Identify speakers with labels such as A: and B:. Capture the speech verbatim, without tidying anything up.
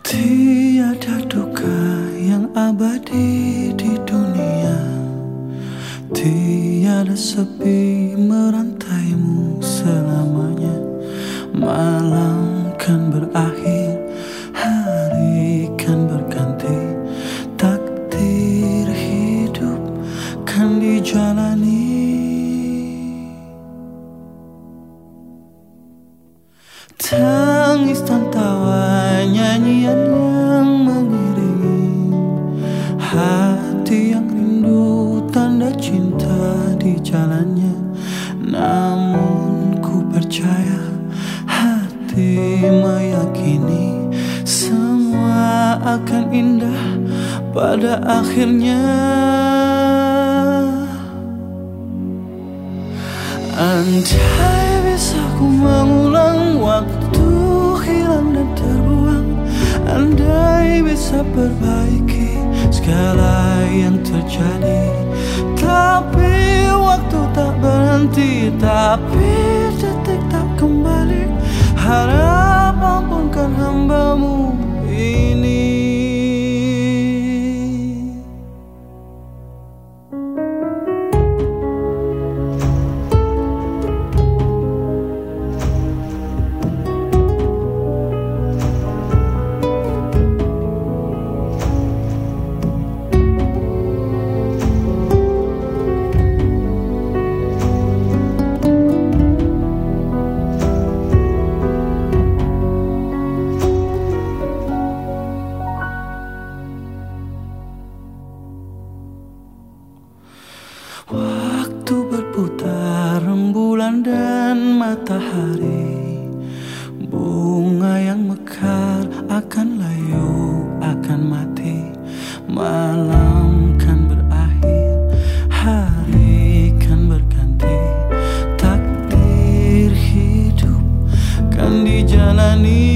A: Tiada duka yang abadi di dunia, tiada sepi merantaimu selamanya. Malam kan berakhir, hari kan berganti, takdir hidup kan dijalani. Tangis dan tawa, nyanyian yang mengiringi hati yang rindu, tanda cinta di jalannya. Namun ku percaya, hati meyakini semua akan indah pada akhirnya. Andai bisa ku mengulang waktu hilang dan terbuang, andai bisa perbaiki segala yang terjadi. Tapi waktu tak berhenti, tapi detik tak kembali. Harap ampunkan hambamu ini. Waktu berputar, rembulan dan matahari, bunga yang mekar akan layu, akan mati. Malam kan berakhir, hari kan berganti, takdir hidup kan dijalani.